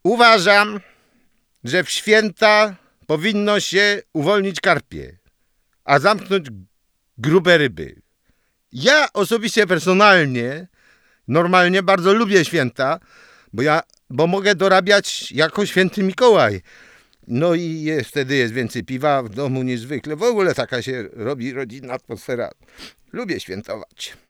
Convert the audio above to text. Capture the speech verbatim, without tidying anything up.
Uważam, że w święta powinno się uwolnić karpie, a zamknąć grube ryby. Ja osobiście, personalnie, normalnie bardzo lubię święta, bo ja, bo mogę dorabiać jako święty Mikołaj. No i jest, wtedy jest więcej piwa w domu niż zwykle. W ogóle taka się robi rodzinna atmosfera. Lubię świętować.